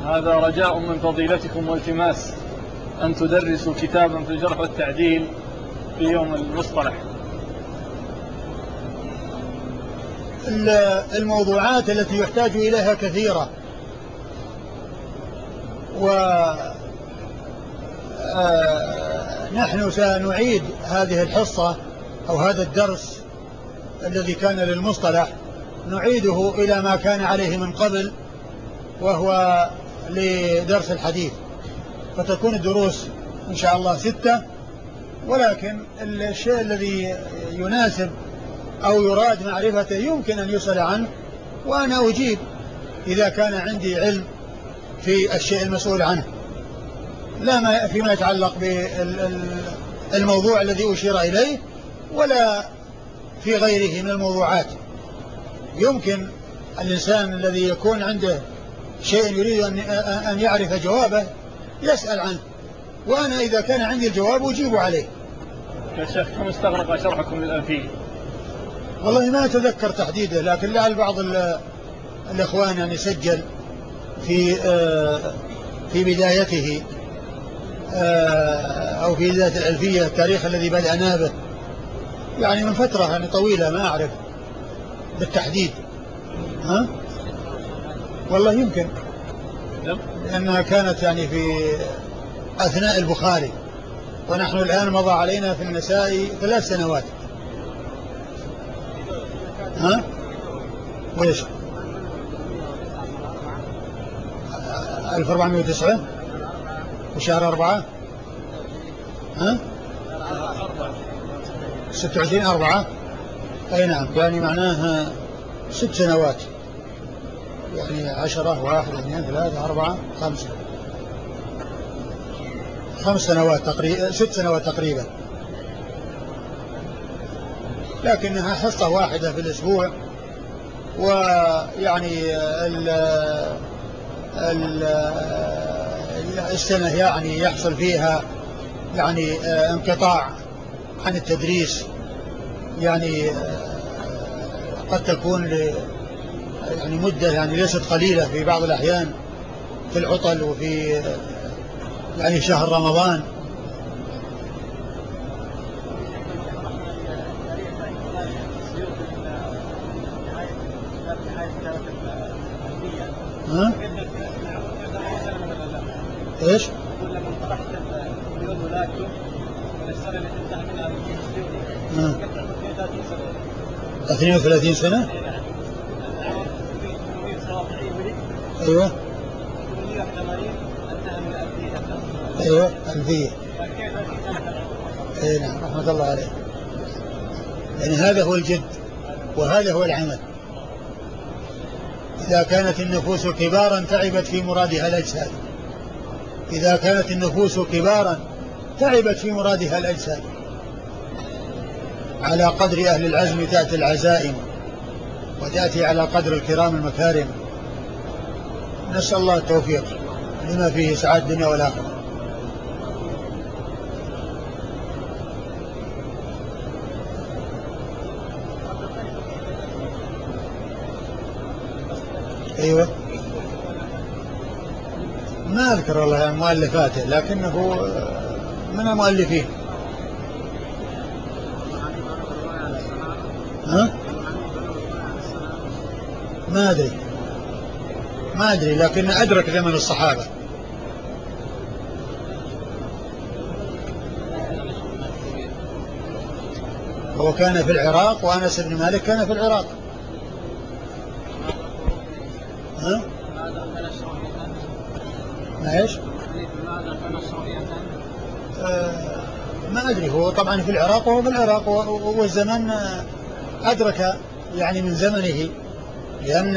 هذا رجاء من فضيلتكم والتماس أن تدرسوا كتابا في الجرح والتعديل في يوم المصطلح. الموضوعات التي يحتاج إليها كثيرة، ونحن سنعيد هذه الحصة أو هذا الدرس الذي كان للمصطلح نعيده إلى ما كان عليه من قبل، وهو لدرس الحديث، فتكون الدروس إن شاء الله 6. ولكن الشيء الذي يناسب أو يراد معرفته يمكن أن يسأل عنه، وأنا أجيب إذا كان عندي علم في الشيء المسؤول عنه، لا فيما يتعلق بالموضوع الذي أشير إليه ولا في غيره من الموضوعات. يمكن الإنسان الذي يكون عنده شيء يريد أن يعرف جوابه يسأل عنه، وأنا إذا كان عندي الجواب أجيب عليه. يا شيخ كم استغرق شرحكم للألفية؟ والله ما أتذكر تحديده، لكن لعل بعض الإخوان أن يسجل في بدايته أو في بداية الألفية التاريخ الذي بدأنا به، يعني من فترة يعني طويلة ما أعرف بالتحديد. والله يمكن، لأنها كانت يعني في أثناء البخاري، ونحن الآن مضى علينا في النساء 3 سنوات. وإيش 1409 وشهر 4 26/4. أي نعم، يعني معناها 6 سنوات، يعني 10 1 2 3 4 5 سنوات تقريبا، 6 سنوات تقريبا، لكنها حصة واحدة في الأسبوع. ويعني السنة يعني يحصل فيها يعني انقطاع عن التدريس، يعني قد تكون يعني مدة يعني ليست قليلة في بعض الأحيان في العطل وفي يعني شهر رمضان. ايش؟ لما انطلقت اليوم ولكن من السنة اللي تنتهي منها من 32 سنة. ايوه ايوه ألفية. اي نعم، رحمة الله عليه. يعني هذا هو الجد وهذا هو العمل. إذا كانت النفوس كبارا تعبت في مرادها الأجساد، إذا كانت النفوس كبارا تعبت في مرادها الأجساد. على قدر أهل العزم تأتي العزائم، وتأتي على قدر الكرام المكارم. نسأل الله التوفيق لما فيه سعادة الدنيا والآخرة. أيوة، ما أذكر والله مؤلفاته، لكنه من المؤلفين. ما أدري لكن أدرك زمن الصحابة. هو كان في العراق، وأنس بن مالك كان في العراق. ما إيش؟ ما أدري، هو طبعا في العراق وهو في العراق، والزمن أدرك يعني من زمنه، لأن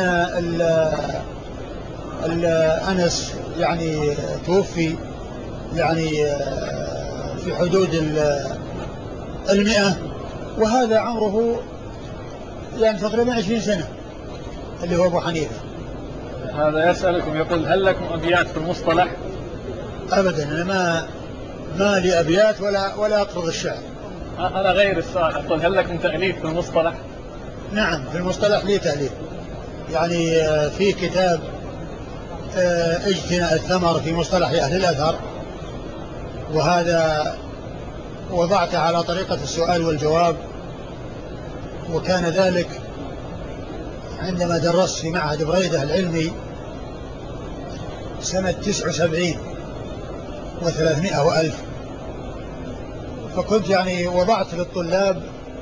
أنس يعني توفي يعني في حدود 100، وهذا عمره يعني تقريبا 20 سنة اللي هو أبو حنيفة. هذا يسألكم يقول هل لكم أبيات في المصطلح؟ أبدا، أنا ما لي أبيات ولا أقصد الشعر. هذا غير السؤال، أقول هل لكم تأليف في المصطلح؟ نعم، في المصطلح لي تأليف، يعني في كتاب اجتناء الثمر في مصطلح أهل الأثر، وهذا وضعته على طريقة السؤال والجواب. وكان ذلك عندما درست في معهد بريدة العلمي سنة 79 و300 وألف. فكنت يعني وضعت للطلاب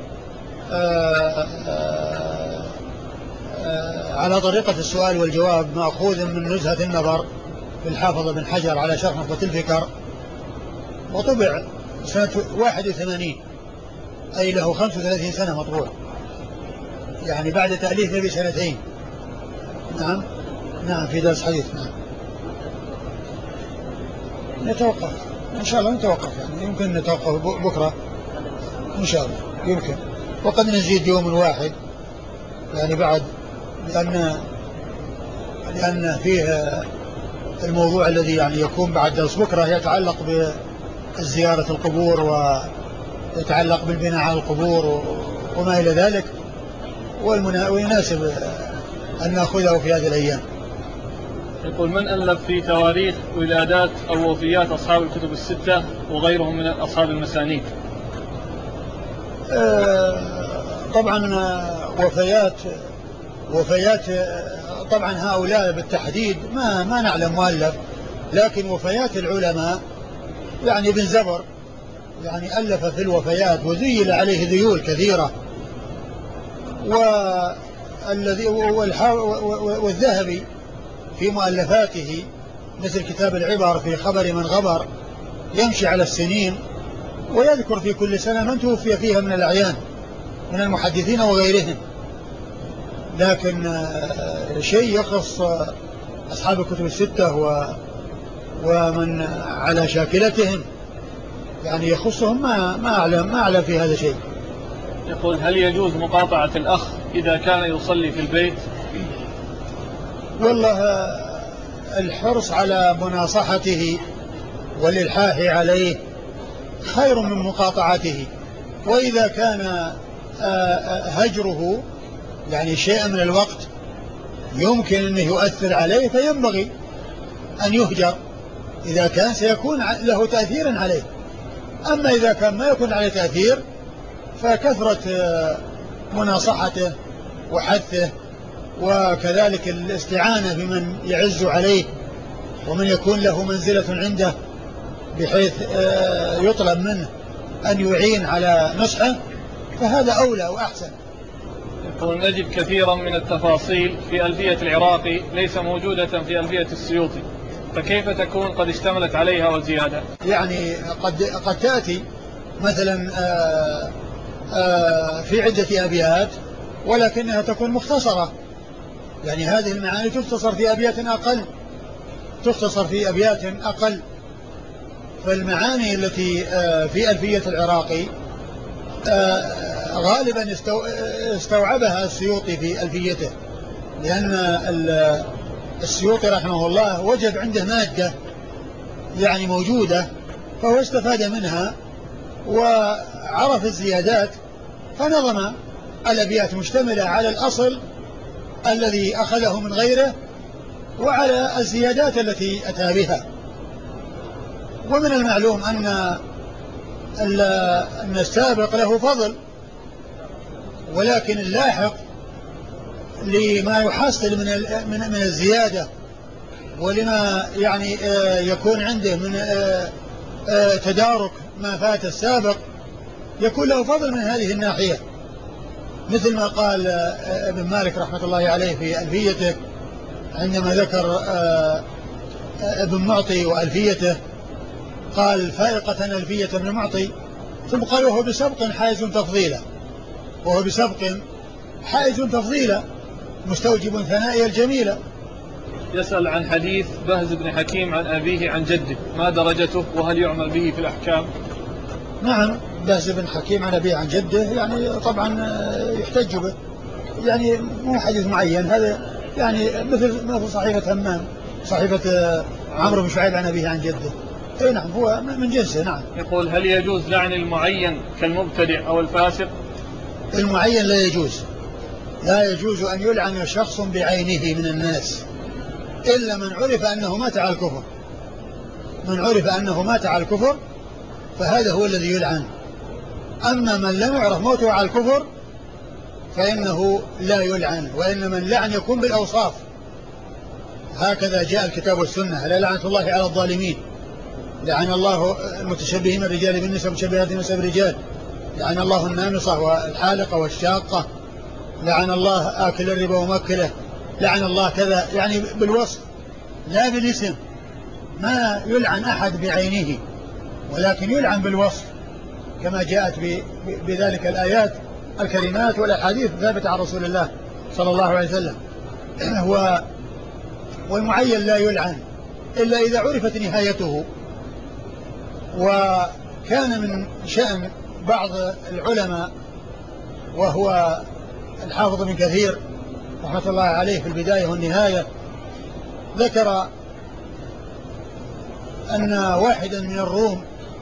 على طريقة السؤال والجواب مأخوذ من نزهة النظر للحافظ بن حجر على شرح نخبة الفكر، وطبع سنة 81، أي له 35 سنة مطبوع، يعني بعد تأليفه بسنتين. نعم نعم، في درس حديث. نعم نتوقف إن شاء الله، نتوقف يعني يمكن نتوقف بكرة إن شاء الله، يمكن، وقد نزيد يوم واحد يعني بعد، لأن فيه الموضوع الذي يعني يكون بعد درس بكرة يتعلق بزيارة القبور ويتعلق بالبناء على القبور وما إلى ذلك، ويناسب أن نأخذه في هذه الأيام. يقول: من ألف في تواريخ ولادات أو وفيات أصحاب الكتب الستة وغيرهم من أصحاب المسانيد؟ طبعا وفيات طبعا هؤلاء بالتحديد ما نعلم مؤلف، لكن وفيات العلماء يعني ابن زبر يعني ألف في الوفيات وزيل عليه ذيول كثيرة، والذهبي في مؤلفاته مثل كتاب العبر في خبر من غبر يمشي على السنين ويذكر في كل سنة من توفي فيها من الأعيان من المحدثين وغيرهم. لكن شيء يخص أصحاب الكتب الستة ومن على شاكلتهم يعني يخصهم ما أعلم في هذا شيء. يقول: هل يجوز مقاطعة الأخ إذا كان يصلي في البيت؟ والله الحرص على مناصحته والإلحاح عليه خير من مقاطعته، وإذا كان هجره يعني شيء من الوقت يمكن أنه يؤثر عليه فينبغي أن يهجر إذا كان سيكون له تأثير عليه. أما إذا كان ما يكون عليه تأثير فكثرة مناصحته وحثه وكذلك الاستعانة بمن يعز عليه ومن يكون له منزلة عنده بحيث يطلب منه أن يعين على نصحه فهذا أولى وأحسن. يقول: نجد كثيرا من التفاصيل في ألفية العراقي ليس موجودة في ألفية السيوطي، فكيف تكون قد اشتملت عليها وزيادة؟ يعني قد تأتي مثلا في عدة أبيات ولكنها تكون مختصرة، يعني هذه المعاني تختصر في أبيات أقل. فالمعاني التي في ألفية العراقي غالبا استوعبها السيوطي في ألفيته، لأن السيوطي رحمه الله وجد عنده مادة يعني موجودة فهو استفاد منها وعرف الزيادات فنظم الأبيات مشتملة على الأصل الذي أخذه من غيره وعلى الزيادات التي أتى بها. ومن المعلوم أن السابق له فضل، ولكن اللاحق لما يحصل من الزيادة ولما يعني يكون عنده من تدارك ما فات السابق يكون له فضل من هذه الناحية، مثل ما قال ابن مالك رحمة الله عليه في ألفيته عندما ذكر ابن معطي وألفيته، قال: فائقة ألفية ابن معطي، ثم قال: وهو بسبق حائز تفضيلا مستوجب ثنائي الجميلة. يسأل عن حديث بهز بن حكيم عن أبيه عن جده، ما درجته وهل يعمل به في الأحكام؟ نعم، بهز بن حكيم عن أبيه عن جده يعني طبعا يحتج به، يعني مو حديث معين، هذا يعني مثل صحيفة همام، صحيفة عمرو بن شعيب عن أبيه عن جده. اي نعم، هو من جنسه. نعم. يقول: هل يجوز لعن المعين كالمبتدع أو الفاسق؟ المعين لا يجوز أن يلعن شخص بعينه من الناس، إلا من عرف أنه مات على الكفر. من عرف أنه مات على الكفر فهذا هو الذي يلعن. أما من لم يعرف موته على الكفر فإنه لا يلعن، وإنما اللعن يكون بالأوصاف. هكذا جاء الكتاب والسنة: لا لعنة الله على الظالمين، لعن الله المتشبهين الرجال بالنساء مشبهات النساء بالرجال، لعن الله النامصة والحالقة والشاقة، لعن الله آكل الربا وموكله، لعن الله كذا، يعني بالوصف لا بالاسم. ما يلعن أحد بعينه ولكن يلعن بالوصف، كما جاءت بذلك الآيات الكريمات والأحاديث الثابتة عن رسول الله صلى الله عليه وسلم. والمعين لا يلعن إلا إذا عرفت نهايته. وكان من شأن بعض العلماء وهو الحافظ بن كثير رحمة الله عليه في البداية والنهاية، ذكر أن واحدا من الروم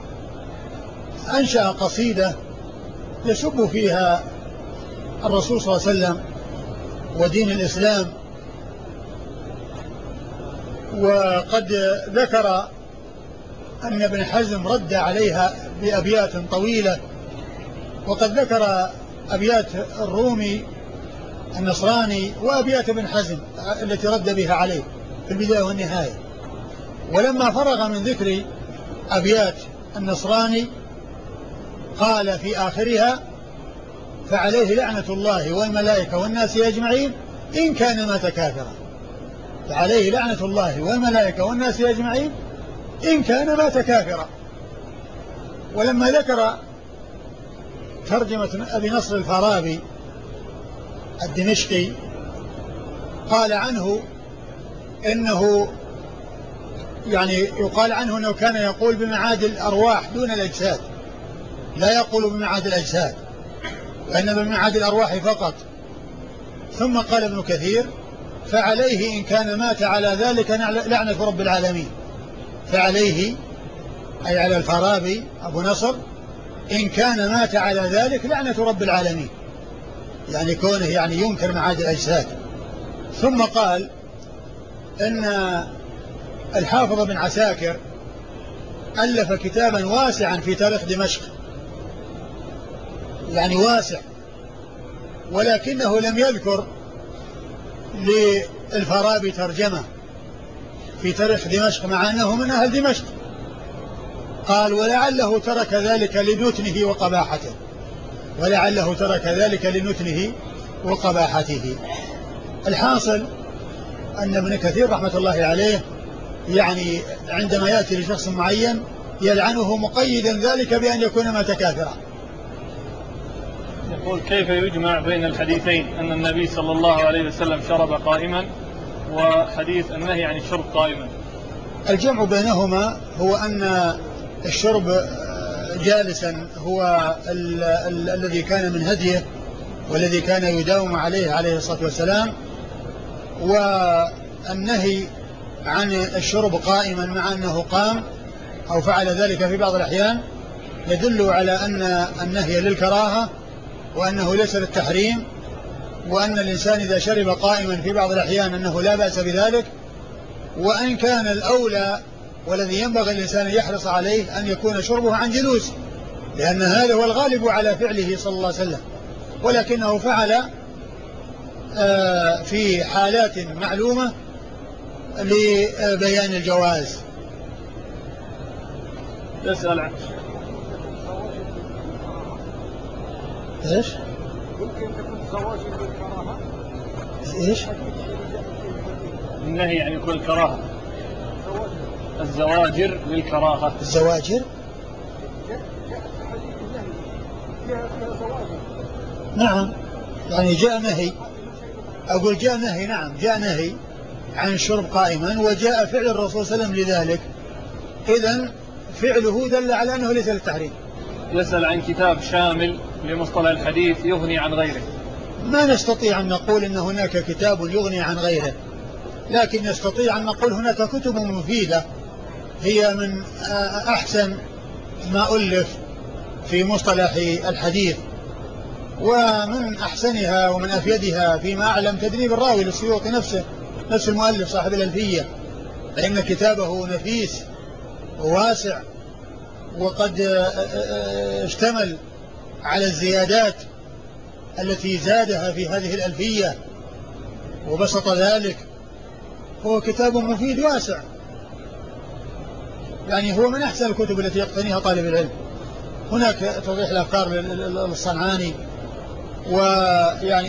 أنشأ قصيدة يسب فيها الرسول صلى الله عليه وسلم ودين الإسلام، وقد ذكر أن ابن حزم رد عليها بأبيات طويلة، وقد ذكر أبيات الرومي النصراني وأبيات ابن حزم التي رد بها عليه في البداية والنهاية. ولما فرغ من ذكر أبيات النصراني قال في آخرها: فعليه لعنة الله والملائكة والناس أجمعين إن كان مات كافرا. فعليه لعنة الله والملائكة والناس أجمعين إن كان مات كافرا. ولما ذكر ترجمة أبي نصر الفارابي الدمشقي قال عنه إنه يعني يقال عنه أنه كان يقول بمعاد الأرواح دون الأجساد، لا يقول بمعاد الأجساد وإنما بمعاد الأرواح فقط. ثم قال ابن كثير: فعليه إن كان مات على ذلك لعنة رب العالمين. فعليه أي على الفارابي أبو نصر إن كان مات على ذلك لعنة رب العالمين، يعني كونه يعني ينكر معاد الأجساد. ثم قال إن الحافظ بن عساكر ألف كتابا واسعا في تاريخ دمشق، يعني واسع، ولكنه لم يذكر للفارابي ترجمة في تاريخ دمشق مع أنه من أهل دمشق. قال: ولعله ترك ذلك لنتنه وقباحته. ولعله ترك ذلك لنتنه وقباحته. الحاصل أن ابن كثير رحمة الله عليه يعني عندما يأتي لشخص معين يلعنه مقيدا ذلك بأن يكون مات كافرا. يقول: كيف يجمع بين الحديثين أن النبي صلى الله عليه وسلم شرب قائما وحديث النهي عن الشرب قائما؟ الجمع بينهما هو أن الشرب جالسا هو الذي كان من هديه والذي كان يداوم عليه الصلاة والسلام، والنهي عن الشرب قائما مع أنه قام أو فعل ذلك في بعض الأحيان يدل على أن النهي للكراهة وأنه ليس للتحريم، وأن الإنسان إذا شرب قائما في بعض الأحيان أنه لا بأس بذلك. وأن كان الأولى والذي ينبغي الإنسان يحرص عليه أن يكون شربه عن جلوس، لأن هذا هو الغالب على فعله صلى الله عليه وسلم، ولكنه فعل في حالات معلومة لبيان الجواز. يسأل عن ايش؟ يمكن تكون زواج بالكراهة. ايش؟ النهي يعني يكون الكراهة، الزواجر للكراهة. الزواجر؟ نعم، يعني جاء نهي، أقول جاء نهي، نعم جاء نهي عن الشرب قائما وجاء فعل الرسول صلى الله عليه وسلم لذلك، إذن فعله دل على أنه ليس للتحريم. يسأل عن كتاب شامل لمصطلح الحديث يغني عن غيره. ما نستطيع أن نقول أن هناك كتاب يغني عن غيره، لكن نستطيع أن نقول هناك كتب مفيدة هي من أحسن ما ألف في مصطلح الحديث، ومن أحسنها ومن أفيدها فيما أعلم تدريب الراوي للسيوطي نفسه نفس المؤلف صاحب الألفية، فإن كتابه نفيس وواسع، وقد اشتمل على الزيادات التي زادها في هذه الألفية وبسط ذلك. هو كتاب مفيد واسع، يعني هو من أحسن الكتب التي يقتنيها طالب العلم. هناك توضيح الأفكار للصنعاني، ويعني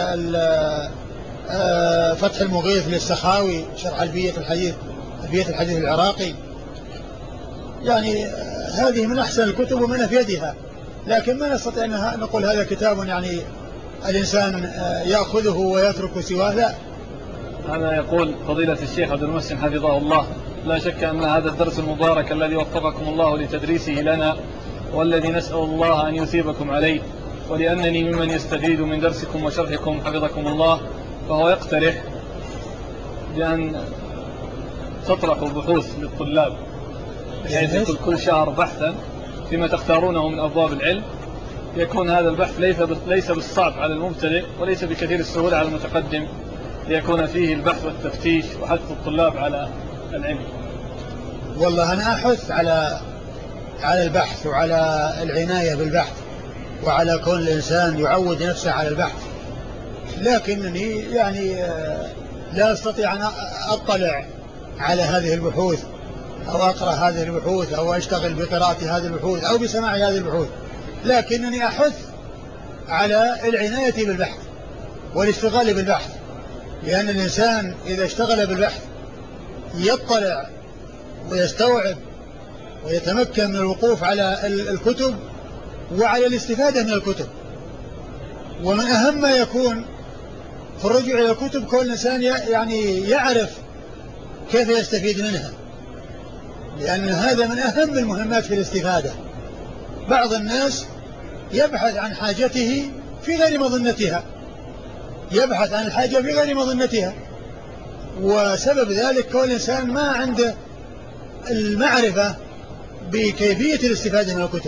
فتح المغيث للسخاوي شرح ألفية الحديث العراقي. يعني هذه من أحسن الكتب ومن أفيدها، لكن ما نستطيع أن نقول هذا كتاب يعني الإنسان يأخذه ويترك سواه، لا. هذا يقول فضيلة الشيخ عبد المحسن حفظه الله: لا شك أن هذا الدرس المبارك الذي وفقكم الله لتدريسه لنا، والذي نسأل الله أن يثيبكم عليه، ولأنني ممن يستفيد من درسكم وشرحكم حفظكم الله، فهو يقترح بأن تطرحوا بحوث للطلاب بحيث يكون كل شهر بحثا فيما تختارونه من أبواب العلم. يكون هذا البحث ليس بالصعب على المبتدئ وليس بكثير السهولة على المتقدم، ليكون فيه البحث والتفتيش وحث الطلاب على العلم. والله أنا أحث على البحث وعلى العناية بالبحث وعلى كون الإنسان يعود نفسه على البحث، لكنني يعني لا أستطيع أن أطلع على هذه البحوث أو أقرأ هذه البحوث أو أشتغل بقراءة هذه البحوث أو بسماع هذه البحوث، لكنني أحث على العناية بالبحث والاشتغال بالبحث، لأن الإنسان إذا اشتغل بالبحث يطلع ويستوعب ويتمكن من الوقوف على الكتب وعلى الاستفادة من الكتب. ومن أهم ما يكون في الرجوع إلى الكتب كل إنسان يعني يعرف كيف يستفيد منها، لأن هذا من أهم المهمات في الاستفادة. بعض الناس يبحث عن حاجته في غير مظنتها، يبحث عن الحاجة في غير مظنتها، وسبب ذلك كل إنسان ما عنده المعرفة بكيفية الاستفادة من الكتب.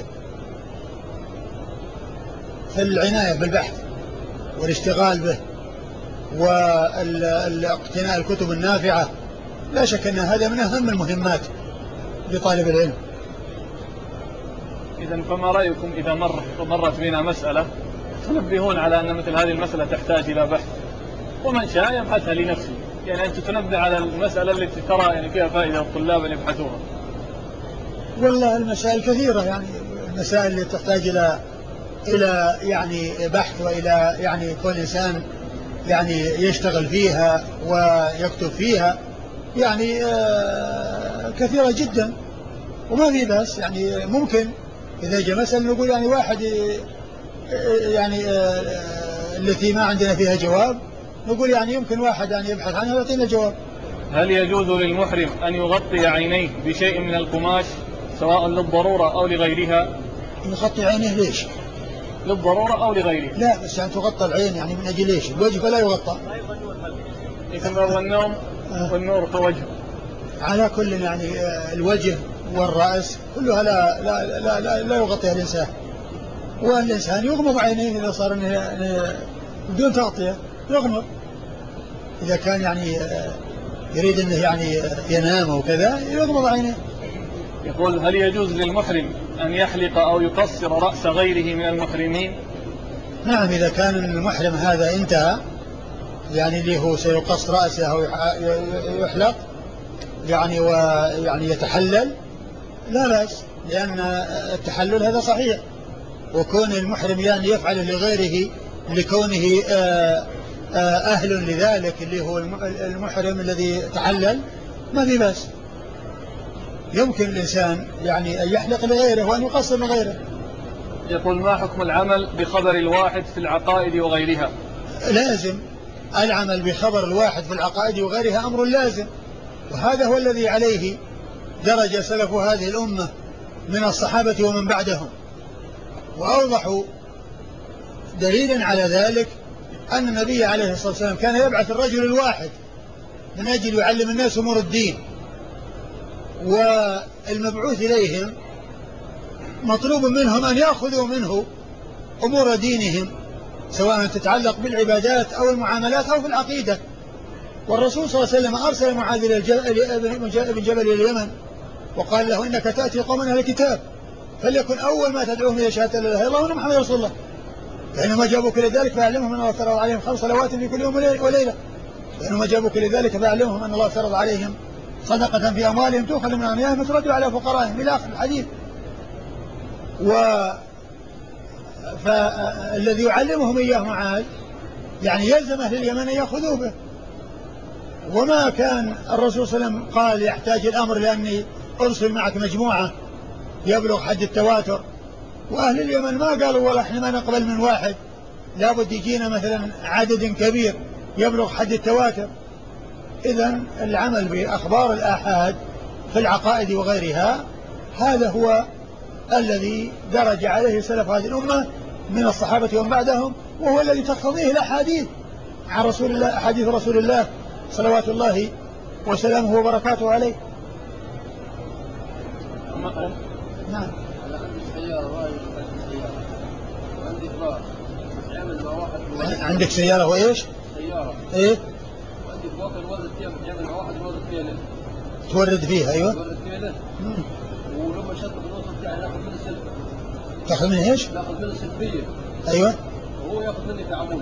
فالعناية بالبحث والاشتغال به واقتناء الكتب النافعة لا شك أن هذا من أهم المهمات لطالب العلم. إذن فما رأيكم إذا مرت بنا مسألة تنبهون على أن مثل هذه المسألة تحتاج إلى بحث، ومن شاء يبحثها لنفسه، يعني أن تتنبه على المسألة التي ترى يعني فيها فائدة الطلاب أن يبحثوها؟ والله المسائل كثيرة، يعني المسائل اللي تحتاج إلى يعني بحث وإلى يعني كل إنسان يعني يشتغل فيها ويكتب فيها، يعني كثيرة جدا وما في بس. يعني ممكن إذا جاء مثلا نقول يعني واحد يعني التي ما عندنا فيها جواب نقول يعني يمكن واحد يعني يبحث عنها ويعطينا جواب. هل يجوز للمحرم أن يغطي عينيه بشيء من القماش سواء للضرورة أو لغيرها؟ يغطي عينيه ليش؟ للضرورة أو لغيرها؟ لا بس يعني تغطى العين يعني من أجل إيش؟ الوجه فلا يغطى. إذن هو النوم والنور في وجهه. على كل يعني الوجه والرأس كلها لا يغطيها الإنسان، والإنسان يغمض عينيه إذا صار بدون تغطية يغمض، إذا كان يعني يريد أنه يعني ينام وكذا يغمض عينيه. يقول: هل يجوز للمحرم أن يحلق أو يقصر رأس غيره من المحرمين؟ نعم، إذا كان المحرم هذا انتهى يعني اللي هو سيقص رأسه أو يحلق يعني ويعني يتحلل لا بأس، لأن التحلل هذا صحيح، وكون المحرم يعني يفعل لغيره لكونه أهل لذلك اللي هو المحرم الذي تحلل ما في بأس. يمكن الإنسان يعني أن يحلق لغيره وأن يقصر لغيره. يقول: ما حكم العمل بخبر الواحد في العقائد وغيرها؟ لازم العمل بخبر الواحد في العقائد وغيرها، أمر لازم، وهذا هو الذي عليه درج سلف هذه الأمة من الصحابة ومن بعدهم. وأوضح دليلا على ذلك أن النبي عليه الصلاة والسلام كان يبعث الرجل الواحد من أجل يعلم الناس أمور الدين، والمبعوث إليهم مطلوب منهم أن يأخذوا منه أمور دينهم سواء تتعلق بالعبادات أو المعاملات أو في العقيدة. والرسول صلى الله عليه وسلم أرسل معاذ بن جبل إلى اليمن وقال له إنك تأتي قوما أهل الكتاب فليكن أول ما تدعوهم إلى شهادة لا إله إلا الله وأن محمد رسول الله، فإنما جابوك لذلك فأعلمهم أن الله فرض عليهم 5 صلوات في كل يوم وليلة، فإنما جابوك لذلك فأعلمهم أن الله فرض عليهم صدقة في أموالهم تؤخذ من أغنيائهم وترد على فقرائهم إلى آخر الحديث. فالذي يعلمهم إياه معاذ يعني يلزم أهل اليمن أن يأخذوه به. وما كان الرسول صلى الله عليه وسلم قال يحتاج الأمر لأني أرسل معك مجموعة يبلغ حد التواتر، وأهل اليمن ما قالوا والله احنا ما نقبل من واحد، لابد يجينا مثلا عدد كبير يبلغ حد التواتر. إذن العمل بأخبار الآحاد في العقائد وغيرها هذا هو الذي درج عليه سلف هذه الأمة من الصحابة ومن بعدهم، وهو الذي تقتضيه الأحاديث عن رسول الله، أحاديث رسول الله صلوات الله وسلامه وبركاته عليه. نعم. أنا عندي سيارة وعندي فار يعمل مع واحد. عندك سيارة وإيش؟ سيارة. إيه؟ وعندي فواكه الورد فيها يعمل مع واحد الورد فيها له. تورد فيها أيوة. تورد فيها له. ولما شط بالوسط بتاعي ناخذ منه سلفة. تاخذ منه إيش؟ ناخذ منه سلفية. أيوة. وهو ياخذ مني تعامل.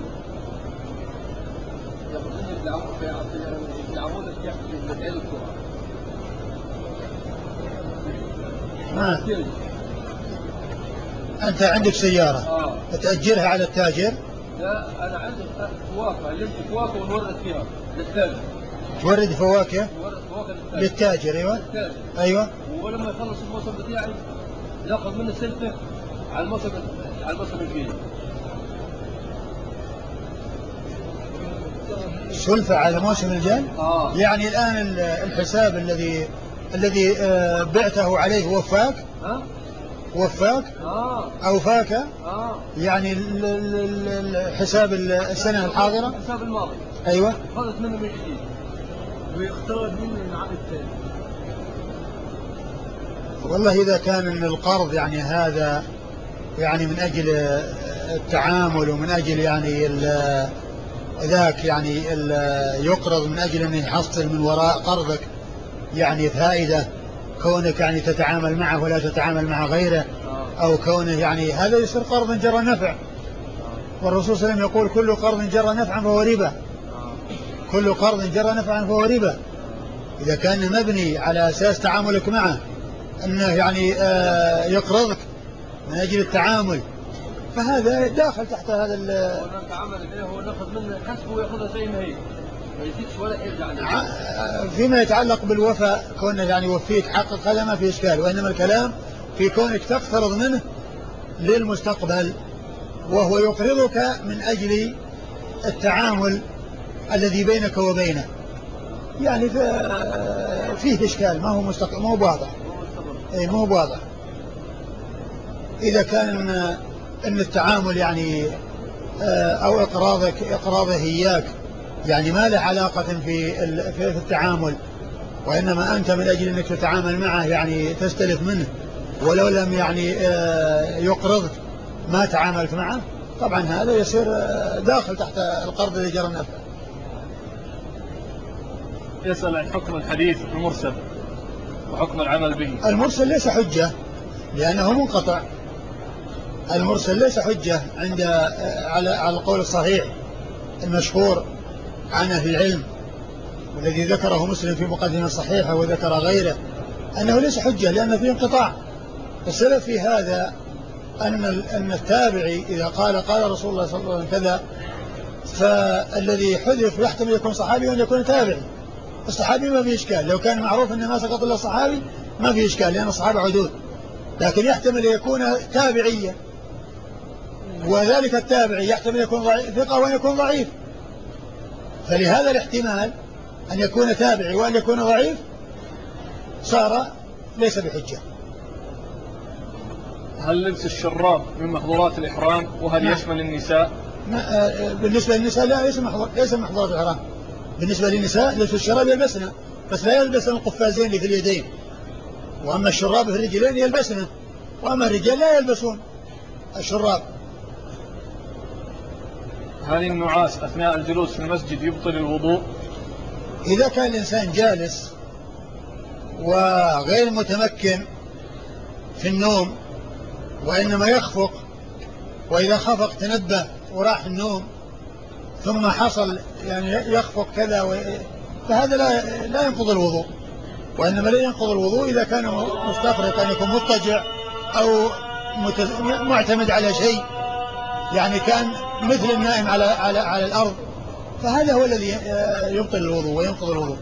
ياخذ مني تعامل في تعامل في بتعيد الكرة. أنت عندك سيارة تأجرها على التاجر؟ لا أنا عندي فواكه، علمت فواكه ونورد فيها للتاجر. تورد فواكه؟ نورد فواكه للتاجر. أيوة. للتاجر. أيوة. ولما يخلص الموسم بتاعي ناخذ منه سلفة على الموسم الجاي. سلفة على الموسم الجاي؟ يعني الآن الحساب الذي بعته عليه وفاك؟ وفاك؟ أوفاك؟ يعني حساب السنة الحاضرة؟ حساب الماضي. أيوة. خلص منه من جديد ويختار منه العام الثاني. والله إذا كان من القرض يعني هذا يعني من أجل التعامل ومن أجل يعني ذاك يعني يقرض من أجل أن يحصل من وراء قرضك يعني فائدة، كونك يعني تتعامل معه ولا تتعامل مع غيره، أو كونه يعني هذا يصير قرض جرى نفع، والرسول صلى الله عليه وسلم يقول كل قرض جرى نفعا فهو ربا. كل قرض جرى نفعا فهو ربا. إذا كان مبني على أساس تعاملك معه أنه يعني يقرضك من أجل التعامل فهذا داخل تحت هذا هو ناخذ منه حسبه ويأخذها زي ما هي ما يزيدش ولا يرجع عليه. فيما يتعلق بالوفاء كونه يعني يوفيك حقك هذا ما في إشكال، وإنما الكلام في كونك تقترض منه للمستقبل وهو يقرضك من أجل التعامل الذي بينك وبينه، يعني فيه إشكال ما هو واضح. ما هو واضح. إذا كان أن التعامل يعني أو إقراضه إياك يعني ما له علاقة في التعامل، وإنما أنت من أجل أنك تتعامل معه يعني تستلف منه ولو لم يعني يقرضك ما تعاملت معه، طبعا هذا يصير داخل تحت القرض الذي جرى نفعه. يسأل عن حكم الحديث المرسل وحكم العمل به. المرسل ليس حجة لأنه منقطع. المرسل ليس حجة على القول الصحيح المشهور عن أهل العلم والذي ذكره مسلم في مقدمة صحيحة وذكر غيره أنه ليس حجة لأن فيه انقطاع. السبب في هذا أن التابعي إذا قال رسول الله صلى الله عليه وسلم كذا فالذي حذف يحتمل يكون صحابي وأن يكون تابعي. الصحابي ما فيه إشكال، لو كان معروف أن ما سقط إلا الصحابي ما فيه إشكال لأن الصحابة عدود، لكن يحتمل يكون تابعيا، وذلك التابعي يحتمل يكون ثقة وأن يكون ضعيف، فلهذا الاحتمال أن يكون تابعي وأن يكون ضعيف صار ليس بحجة. هل لبس الشراب من محظورات الإحرام وهل يشمل النساء؟ بالنسبة للنساء لا ليس من محظورات الإحرام. بالنسبة للنساء لبس الشراب يلبسنا بس لا يلبسن القفازين اللي في اليدين، وأما الشراب في الرجلين يلبسنه، وأما الرجال لا يلبسون الشراب. هل النعاس أثناء الجلوس في المسجد يبطل الوضوء؟ إذا كان الإنسان جالس وغير متمكن في النوم وإنما يخفق، وإذا خفق تنبه وراح النوم ثم حصل يعني يخفق كذا فهذا لا ينقض الوضوء، وإنما لا ينقض الوضوء إذا كان مستفرق، أن يكون مضطجع أو معتمد على شيء، يعني كان مثل النائم على الأرض، فهذا هو الذي يبطل الوضوء وينقض الوضوء.